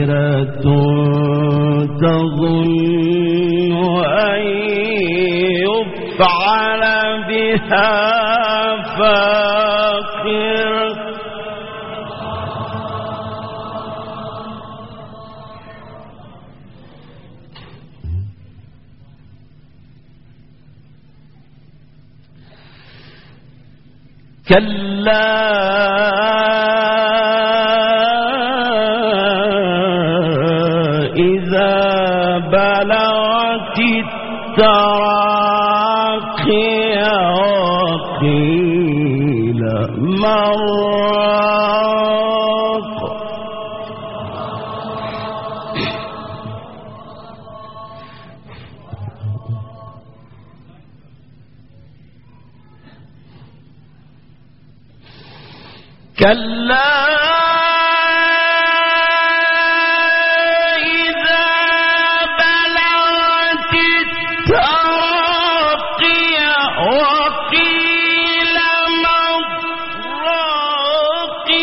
كافرة تظن أن يفعل بها فاقرة كلا إذا بلغت التراقي وقيل من راق كلا إذا بلغت التراقي وقيل من راق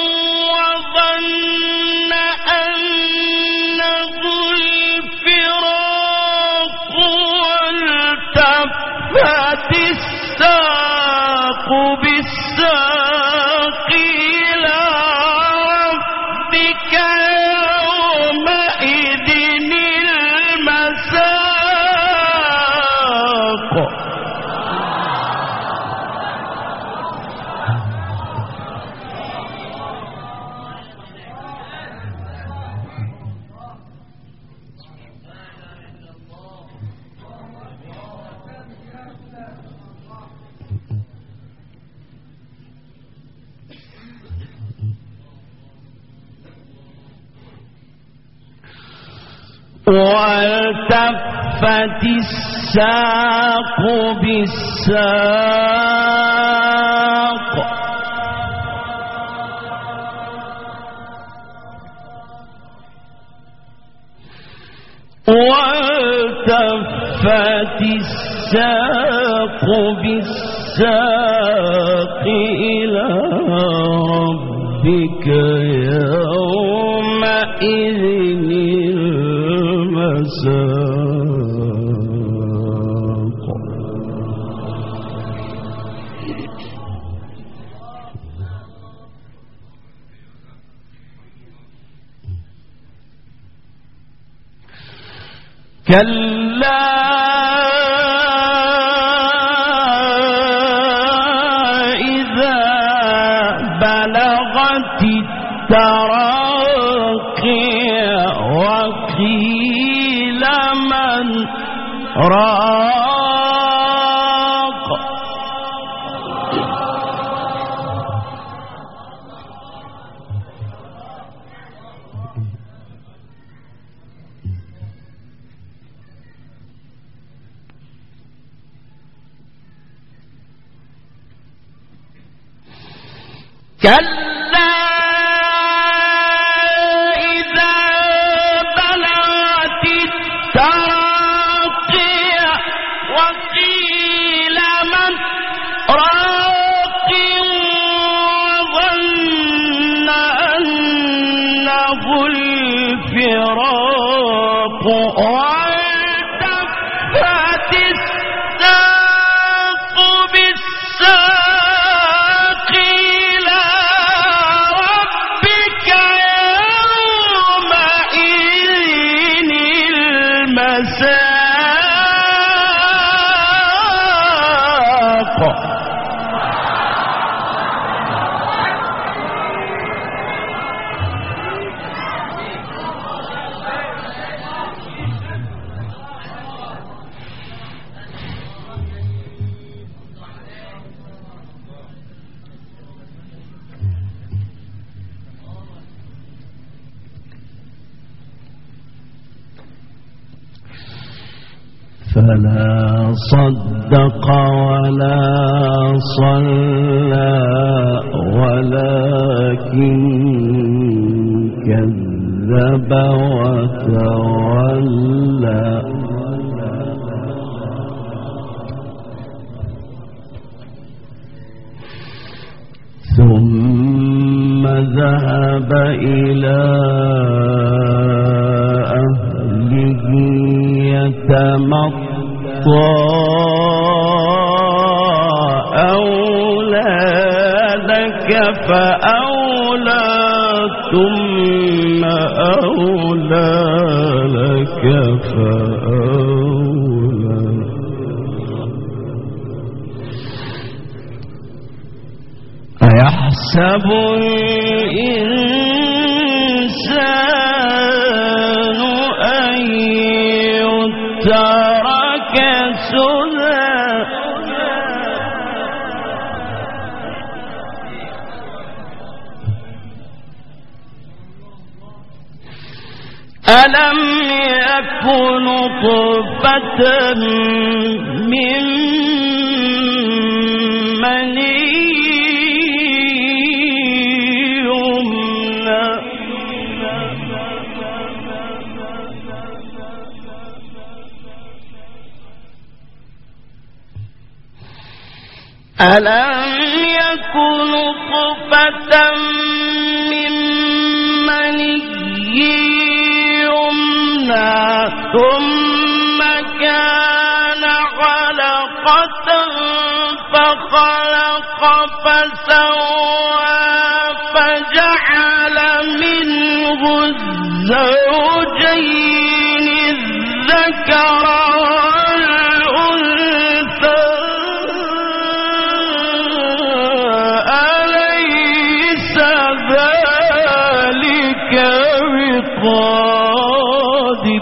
وظن أنه الفراق والتفت الساق بالساق إلى ربك يومئذ المساق والتفت الساق بالساق والتفت الساق بالساق إلى ربك يومئذ المساق كلا إذا بلغت التراقي وقيل من راق كلا إذا بلغت التراقي وقيل من راق وظن أنه الفراق والتفت الساق بالساق إلى ربك يومئذ المساق فلا صدق ولا صلى ولكن كذب وتولى ثم ذهب إلى أولادك فأولى ثم أولى لك فأولى. أيحسب الإنسان أن يترك سدى ألم يكن نطفة من مني يمنى ألم يكن نطفة من مني ثم كان علقة فخلق فسوى فجعل منه الزوجين الذكر والأنثى أليس ذلك بقادر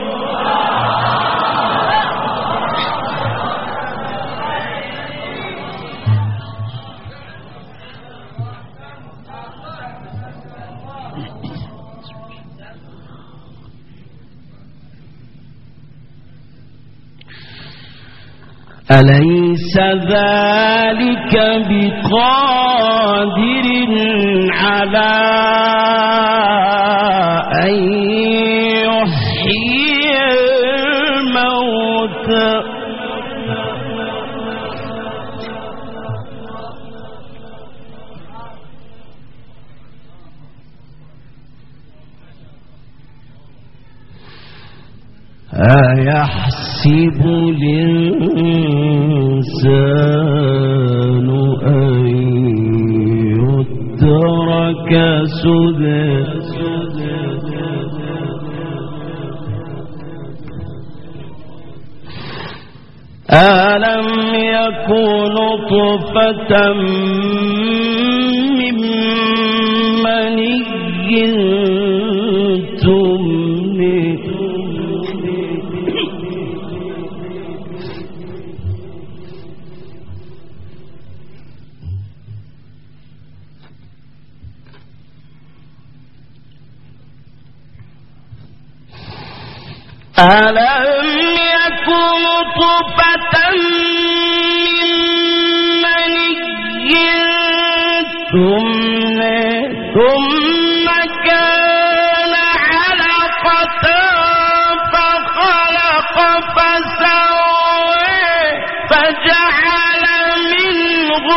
أليس ذلك بقادر على أن يحيي الموتى أيحسب الإنسان أن يترك سدى ألم يكن نطفة من مني تمنى ألم يكن نطفة من مني ثم كان علقة فخلق فسوى فجعل منه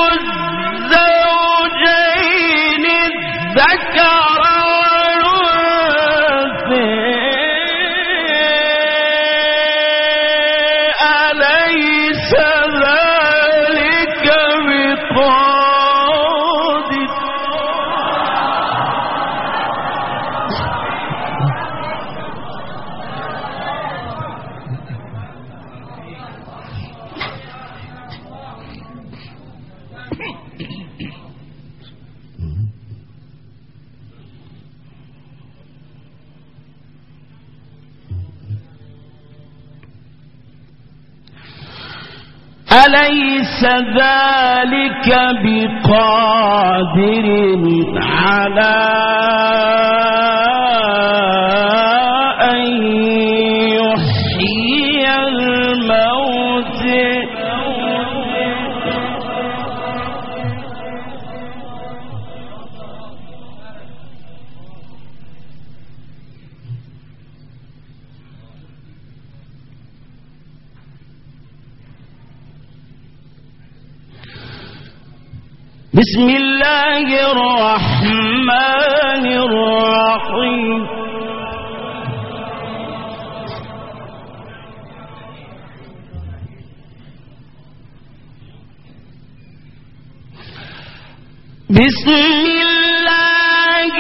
الزوجين الذكر والأنثى أليس ذلك بقادر على أن يحيي الموتى بسم الله الرحمن الرحيم بسم الله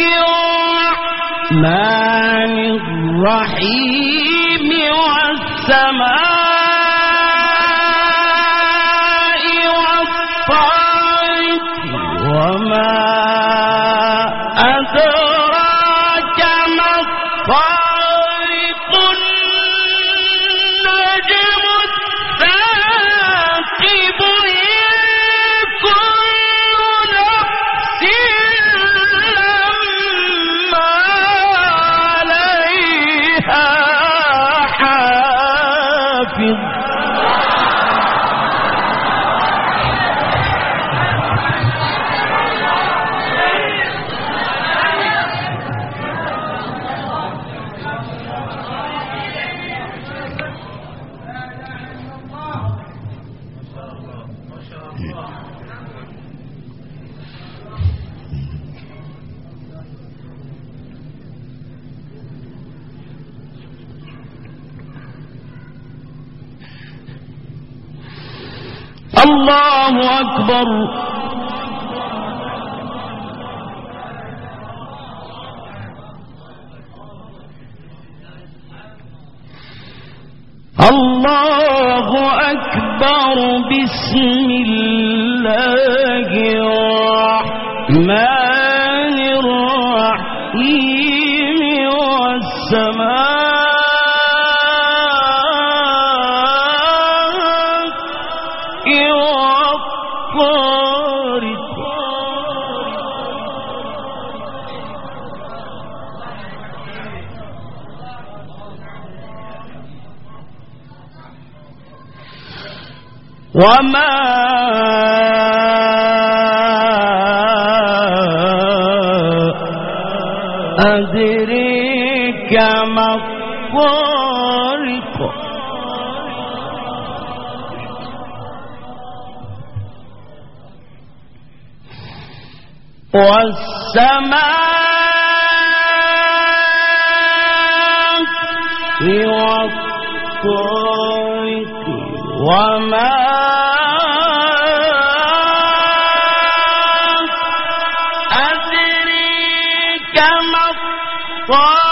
الرحمن الرحيم والسماء والطارق وما أدراك ما الطارق النجم الثاقب الله أكبر. الله أكبر. بسم الله الرحمن الرحيم والسماء وما أدريك ما الطارق والسماء والطارق وما أدريك ما الطارق